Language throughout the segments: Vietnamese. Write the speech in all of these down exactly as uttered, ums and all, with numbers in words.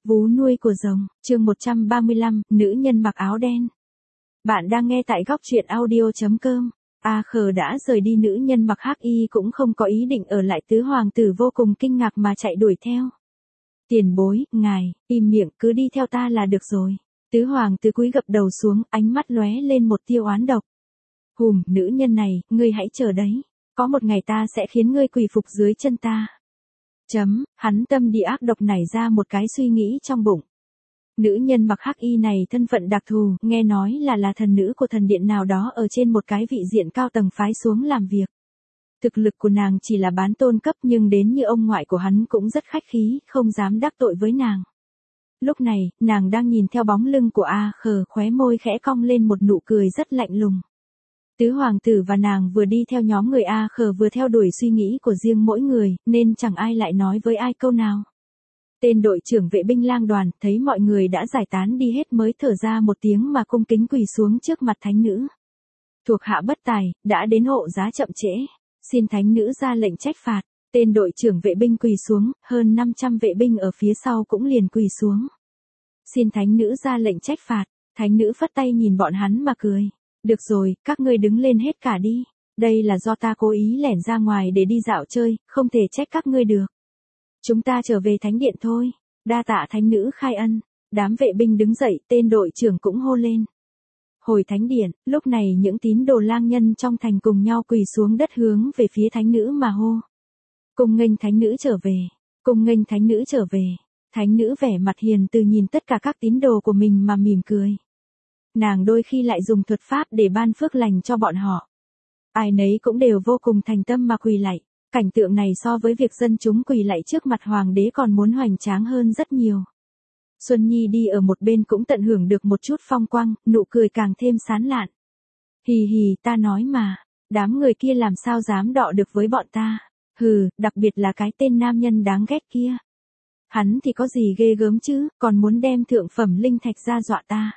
Vú nuôi của rồng, chương một trăm ba mươi lăm, nữ nhân mặc áo đen. Bạn đang nghe tại góc truyện audio chấm com. A Khờ đã rời đi, nữ nhân mặc hắc y cũng không có ý định ở lại, tứ hoàng tử vô cùng kinh ngạc mà chạy đuổi theo. Tiền bối, ngài, im miệng, cứ đi theo ta là được rồi. Tứ hoàng tử cúi gập đầu xuống, ánh mắt lóe lên một tia oán độc. Hùm, nữ nhân này, ngươi hãy chờ đấy. Có một ngày ta sẽ khiến ngươi quỳ phục dưới chân ta. Chấm, hắn tâm địa ác độc nảy ra một cái suy nghĩ trong bụng. Nữ nhân mặc hắc y này thân phận đặc thù, nghe nói là là thần nữ của thần điện nào đó ở trên một cái vị diện cao tầng phái xuống làm việc. Thực lực của nàng chỉ là bán tôn cấp, nhưng đến như ông ngoại của hắn cũng rất khách khí, không dám đắc tội với nàng. Lúc này, nàng đang nhìn theo bóng lưng của A Khờ, khóe môi khẽ cong lên một nụ cười rất lạnh lùng. Tứ hoàng tử và nàng vừa đi theo nhóm người A Khờ vừa theo đuổi suy nghĩ của riêng mỗi người, nên chẳng ai lại nói với ai câu nào. Tên đội trưởng vệ binh lang đoàn thấy mọi người đã giải tán đi hết mới thở ra một tiếng mà cung kính quỳ xuống trước mặt thánh nữ. Thuộc hạ bất tài, đã đến hộ giá chậm trễ. Xin thánh nữ ra lệnh trách phạt. Tên đội trưởng vệ binh quỳ xuống, hơn năm trăm vệ binh ở phía sau cũng liền quỳ xuống. Xin thánh nữ ra lệnh trách phạt. Thánh nữ phất tay nhìn bọn hắn mà cười. Được rồi, các ngươi đứng lên hết cả đi. Đây là do ta cố ý lẻn ra ngoài để đi dạo chơi, không thể trách các ngươi được. Chúng ta trở về thánh điện thôi. Đa tạ thánh nữ khai ân. Đám vệ binh đứng dậy, tên đội trưởng cũng hô lên. Hồi thánh điện, lúc này những tín đồ lang nhân trong thành cùng nhau quỳ xuống đất hướng về phía thánh nữ mà hô. Cung nghênh thánh nữ trở về. Cung nghênh thánh nữ trở về. Thánh nữ vẻ mặt hiền từ nhìn tất cả các tín đồ của mình mà mỉm cười. Nàng đôi khi lại dùng thuật pháp để ban phước lành cho bọn họ. Ai nấy cũng đều vô cùng thành tâm mà quỳ lạy. Cảnh tượng này so với việc dân chúng quỳ lạy trước mặt hoàng đế còn muốn hoành tráng hơn rất nhiều. Xuân Nhi đi ở một bên cũng tận hưởng được một chút phong quang, nụ cười càng thêm sán lạn. Hì hì, ta nói mà, đám người kia làm sao dám đọ được với bọn ta. Hừ, đặc biệt là cái tên nam nhân đáng ghét kia. Hắn thì có gì ghê gớm chứ, còn muốn đem thượng phẩm linh thạch ra dọa ta.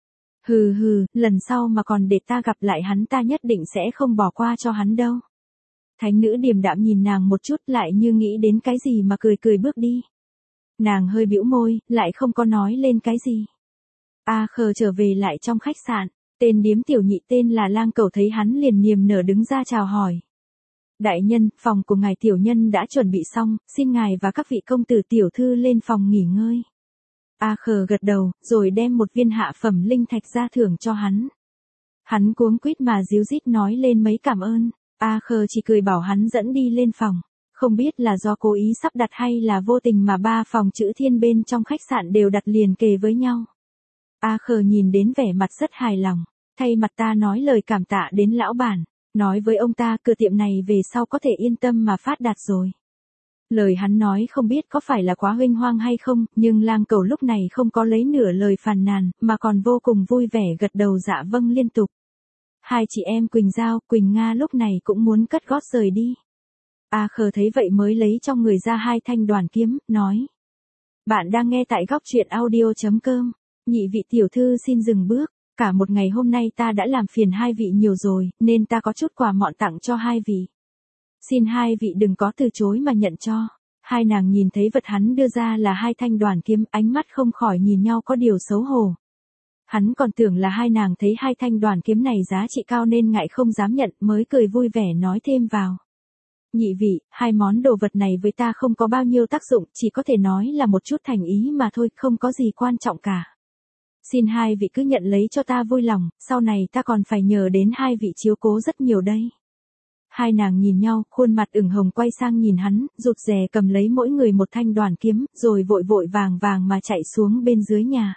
Hừ hừ, lần sau mà còn để ta gặp lại hắn ta nhất định sẽ không bỏ qua cho hắn đâu. Thánh nữ điềm đạm nhìn nàng một chút, lại như nghĩ đến cái gì mà cười cười bước đi. Nàng hơi bĩu môi, lại không có nói lên cái gì. A Khờ trở về lại trong khách sạn, tên điếm tiểu nhị tên là Lang Cẩu thấy hắn liền niềm nở đứng ra chào hỏi. Đại nhân, phòng của ngài tiểu nhân đã chuẩn bị xong, xin ngài và các vị công tử tiểu thư lên phòng nghỉ ngơi. A Khờ gật đầu, rồi đem một viên hạ phẩm linh thạch ra thưởng cho hắn. Hắn cuống quýt mà díu dít nói lên mấy cảm ơn. A Khờ chỉ cười bảo hắn dẫn đi lên phòng. Không biết là do cố ý sắp đặt hay là vô tình mà ba phòng chữ thiên bên trong khách sạn đều đặt liền kề với nhau. A Khờ nhìn đến vẻ mặt rất hài lòng. Thay mặt ta nói lời cảm tạ đến lão bản. Nói với ông ta cửa tiệm này về sau có thể yên tâm mà phát đạt rồi. Lời hắn nói không biết có phải là quá huênh hoang hay không, nhưng Lang Cẩu lúc này không có lấy nửa lời phàn nàn, mà còn vô cùng vui vẻ gật đầu dạ vâng liên tục. Hai chị em Quỳnh Giao, Quỳnh Nga lúc này cũng muốn cất gót rời đi. A Khờ thấy vậy mới lấy trong người ra hai thanh đoàn kiếm, nói. Bạn đang nghe tại góc truyện audio chấm com. Nhị vị tiểu thư xin dừng bước. Cả một ngày hôm nay ta đã làm phiền hai vị nhiều rồi, nên ta có chút quà mọn tặng cho hai vị. Xin hai vị đừng có từ chối mà nhận cho. Hai nàng nhìn thấy vật hắn đưa ra là hai thanh đoàn kiếm, ánh mắt không khỏi nhìn nhau có điều xấu hổ. Hắn còn tưởng là hai nàng thấy hai thanh đoàn kiếm này giá trị cao nên ngại không dám nhận, mới cười vui vẻ nói thêm vào. Nhị vị, hai món đồ vật này với ta không có bao nhiêu tác dụng, chỉ có thể nói là một chút thành ý mà thôi, không có gì quan trọng cả. Xin hai vị cứ nhận lấy cho ta vui lòng, sau này ta còn phải nhờ đến hai vị chiếu cố rất nhiều đây. Hai nàng nhìn nhau, khuôn mặt ửng hồng quay sang nhìn hắn, rụt rè cầm lấy mỗi người một thanh đoàn kiếm, rồi vội vội vàng vàng mà chạy xuống bên dưới nhà.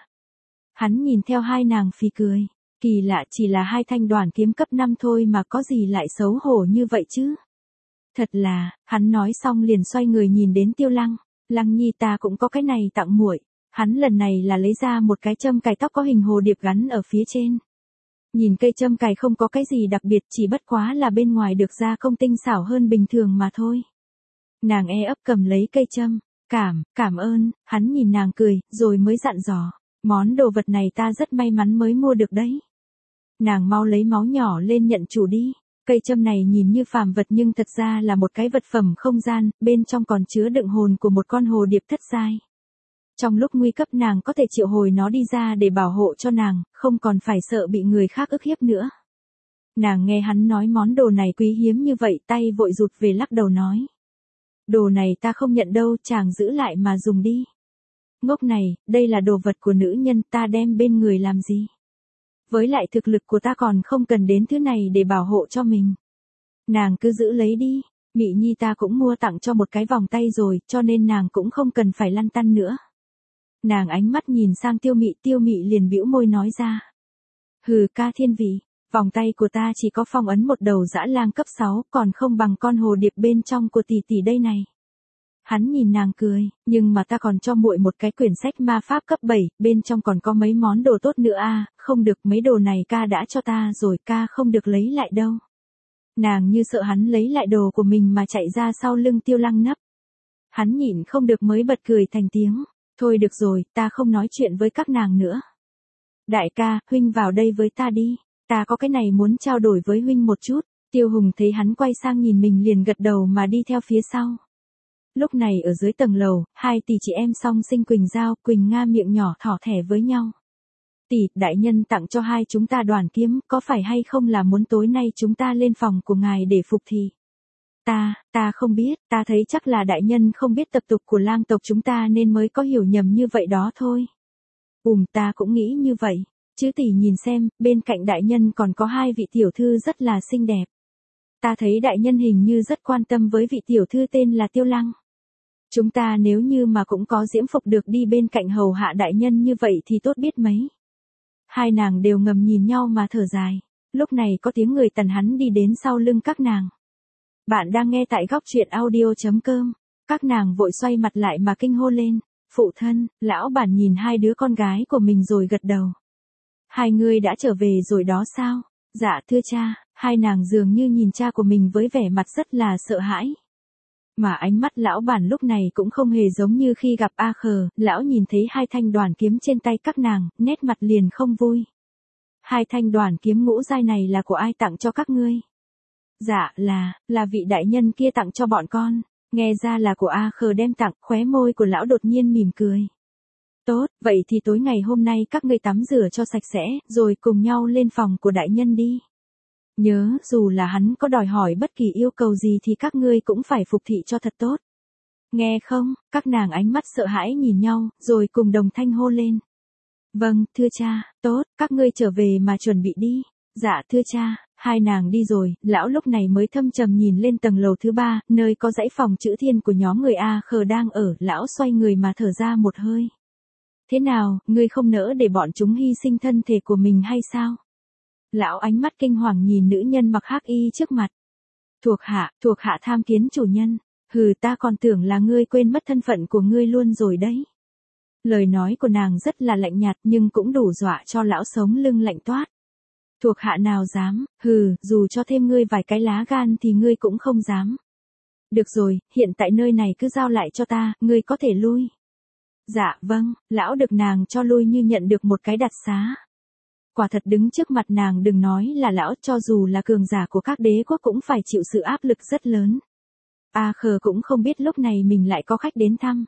Hắn nhìn theo hai nàng phì cười. Kỳ lạ, chỉ là hai thanh đoàn kiếm cấp năm thôi mà có gì lại xấu hổ như vậy chứ. Thật là, hắn nói xong liền xoay người nhìn đến Tiêu Lăng. Lăng nhi, ta cũng có cái này tặng muội. Hắn lần này là lấy ra một cái châm cài tóc có hình hồ điệp gắn ở phía trên. Nhìn cây châm cài không có cái gì đặc biệt, chỉ bất quá là bên ngoài được gia công tinh xảo hơn bình thường mà thôi. Nàng e ấp cầm lấy cây châm. Cảm, cảm ơn, hắn nhìn nàng cười, rồi mới dặn dò. Món đồ vật này ta rất may mắn mới mua được đấy. Nàng mau lấy máu nhỏ lên nhận chủ đi. Cây châm này nhìn như phàm vật nhưng thật ra là một cái vật phẩm không gian, bên trong còn chứa đựng hồn của một con hồ điệp thất giai. Trong lúc nguy cấp nàng có thể triệu hồi nó đi ra để bảo hộ cho nàng, không còn phải sợ bị người khác ức hiếp nữa. Nàng nghe hắn nói món đồ này quý hiếm như vậy, tay vội rụt về lắc đầu nói. Đồ này ta không nhận đâu, chàng giữ lại mà dùng đi. Ngốc này, đây là đồ vật của nữ nhân, ta đem bên người làm gì? Với lại thực lực của ta còn không cần đến thứ này để bảo hộ cho mình. Nàng cứ giữ lấy đi, Mị Nhi ta cũng mua tặng cho một cái vòng tay rồi, cho nên nàng cũng không cần phải lăn tăn nữa. Nàng ánh mắt nhìn sang Tiêu Mị, Tiêu Mị liền bĩu môi nói ra. Hừ, ca thiên vị, vòng tay của ta chỉ có phong ấn một đầu dã lang cấp sáu, còn không bằng con hồ điệp bên trong của tỷ tỷ đây này. Hắn nhìn nàng cười, nhưng mà ta còn cho muội một cái quyển sách ma pháp cấp bảy, bên trong còn có mấy món đồ tốt nữa a, không được, mấy đồ này ca đã cho ta rồi, ca không được lấy lại đâu. Nàng như sợ hắn lấy lại đồ của mình mà chạy ra sau lưng Tiêu Lăng Nấp. Hắn nhịn không được mới bật cười thành tiếng, thôi được rồi, ta không nói chuyện với các nàng nữa. Đại ca, huynh vào đây với ta đi, ta có cái này muốn trao đổi với huynh một chút. Tiêu Hùng thấy hắn quay sang nhìn mình liền gật đầu mà đi theo phía sau. Lúc này ở dưới tầng lầu, hai tỷ chị em song sinh Quỳnh Giao, Quỳnh Nga miệng nhỏ thỏ thẻ với nhau. Tỷ, đại nhân tặng cho hai chúng ta đoàn kiếm, có phải hay không là muốn tối nay chúng ta lên phòng của ngài để phục thì? Ta, ta không biết, ta thấy chắc là đại nhân không biết tập tục của lang tộc chúng ta nên mới có hiểu nhầm như vậy đó thôi. Ùm, ta cũng nghĩ như vậy, chứ tỷ nhìn xem, bên cạnh đại nhân còn có hai vị tiểu thư rất là xinh đẹp. Ta thấy đại nhân hình như rất quan tâm với vị tiểu thư tên là Tiêu Lăng. Chúng ta nếu như mà cũng có diễm phục được đi bên cạnh hầu hạ đại nhân như vậy thì tốt biết mấy. Hai nàng đều ngầm nhìn nhau mà thở dài. Lúc này có tiếng người tần hắn đi đến sau lưng các nàng. Bạn đang nghe tại góc truyện audio chấm com. Các nàng vội xoay mặt lại mà kinh hô lên. Phụ thân, lão bản nhìn hai đứa con gái của mình rồi gật đầu. Hai người đã trở về rồi đó sao? Dạ thưa cha. Hai nàng dường như nhìn cha của mình với vẻ mặt rất là sợ hãi. Mà ánh mắt lão bản lúc này cũng không hề giống như khi gặp A Khờ, lão nhìn thấy hai thanh đoàn kiếm trên tay các nàng, nét mặt liền không vui. Hai thanh đoàn kiếm ngũ giai này là của ai tặng cho các ngươi? Dạ là, là vị đại nhân kia tặng cho bọn con, nghe ra là của A Khờ đem tặng, khóe môi của lão đột nhiên mỉm cười. Tốt, vậy thì tối ngày hôm nay các ngươi tắm rửa cho sạch sẽ, rồi cùng nhau lên phòng của đại nhân đi. Nhớ, dù là hắn có đòi hỏi bất kỳ yêu cầu gì thì các ngươi cũng phải phục thị cho thật tốt. Nghe không, các nàng ánh mắt sợ hãi nhìn nhau, rồi cùng đồng thanh hô lên. Vâng, thưa cha, tốt, các ngươi trở về mà chuẩn bị đi. Dạ thưa cha, hai nàng đi rồi, lão lúc này mới thâm trầm nhìn lên tầng lầu thứ ba, nơi có dãy phòng chữ thiên của nhóm người A Khờ đang ở, lão xoay người mà thở ra một hơi. Thế nào, ngươi không nỡ để bọn chúng hy sinh thân thể của mình hay sao? Lão ánh mắt kinh hoàng nhìn nữ nhân mặc hắc y trước mặt. Thuộc hạ, thuộc hạ tham kiến chủ nhân. Hừ, ta còn tưởng là ngươi quên mất thân phận của ngươi luôn rồi đấy. Lời nói của nàng rất là lạnh nhạt nhưng cũng đủ dọa cho lão sống lưng lạnh toát. Thuộc hạ nào dám, hừ, dù cho thêm ngươi vài cái lá gan thì ngươi cũng không dám. Được rồi, hiện tại nơi này cứ giao lại cho ta, ngươi có thể lui. Dạ vâng, lão được nàng cho lui như nhận được một cái đặt xá. Quả thật đứng trước mặt nàng đừng nói là lão, cho dù là cường giả của các đế quốc cũng phải chịu sự áp lực rất lớn. A Khờ cũng không biết lúc này mình lại có khách đến thăm.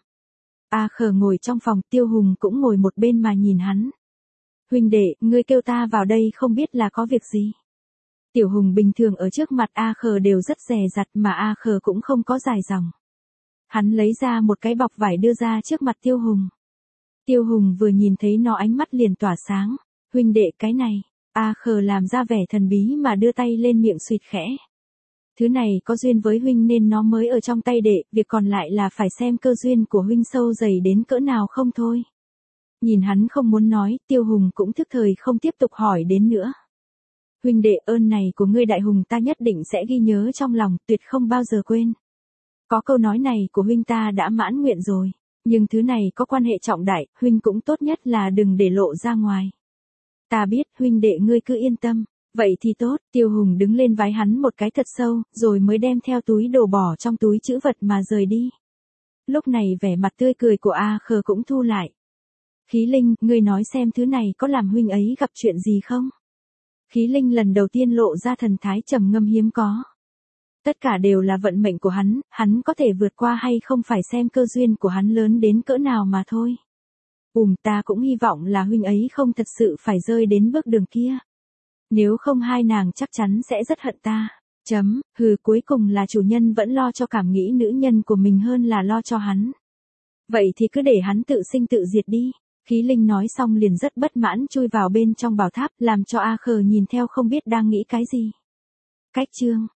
A Khờ ngồi trong phòng, Tiêu Hùng cũng ngồi một bên mà nhìn hắn. Huynh đệ, ngươi kêu ta vào đây không biết là có việc gì. Tiểu Hùng bình thường ở trước mặt A Khờ đều rất dè dặt mà A Khờ cũng không có dài dòng. Hắn lấy ra một cái bọc vải đưa ra trước mặt Tiêu Hùng. Tiêu Hùng vừa nhìn thấy nó ánh mắt liền tỏa sáng. Huynh đệ cái này, A Khờ làm ra vẻ thần bí mà đưa tay lên miệng suýt khẽ. Thứ này có duyên với huynh nên nó mới ở trong tay đệ, việc còn lại là phải xem cơ duyên của huynh sâu dày đến cỡ nào không thôi. Nhìn hắn không muốn nói, Tiêu Hùng cũng thức thời không tiếp tục hỏi đến nữa. Huynh đệ ơn này của ngươi đại hùng ta nhất định sẽ ghi nhớ trong lòng, tuyệt không bao giờ quên. Có câu nói này của huynh ta đã mãn nguyện rồi, nhưng thứ này có quan hệ trọng đại, huynh cũng tốt nhất là đừng để lộ ra ngoài. Ta biết, huynh đệ ngươi cứ yên tâm. Vậy thì tốt, Tiêu Hùng đứng lên vái hắn một cái thật sâu, rồi mới đem theo túi đồ bỏ trong túi trữ vật mà rời đi. Lúc này vẻ mặt tươi cười của A Khờ cũng thu lại. Khí Linh, ngươi nói xem thứ này có làm huynh ấy gặp chuyện gì không? Khí Linh lần đầu tiên lộ ra thần thái trầm ngâm hiếm có. Tất cả đều là vận mệnh của hắn, hắn có thể vượt qua hay không phải xem cơ duyên của hắn lớn đến cỡ nào mà thôi. Ùm ta cũng hy vọng là huynh ấy không thật sự phải rơi đến bước đường kia. Nếu không hai nàng chắc chắn sẽ rất hận ta. Chấm, hừ cuối cùng là chủ nhân vẫn lo cho cảm nghĩ nữ nhân của mình hơn là lo cho hắn. Vậy thì cứ để hắn tự sinh tự diệt đi. Khí Linh nói xong liền rất bất mãn chui vào bên trong bảo tháp làm cho A Khờ nhìn theo không biết đang nghĩ cái gì. Cách chương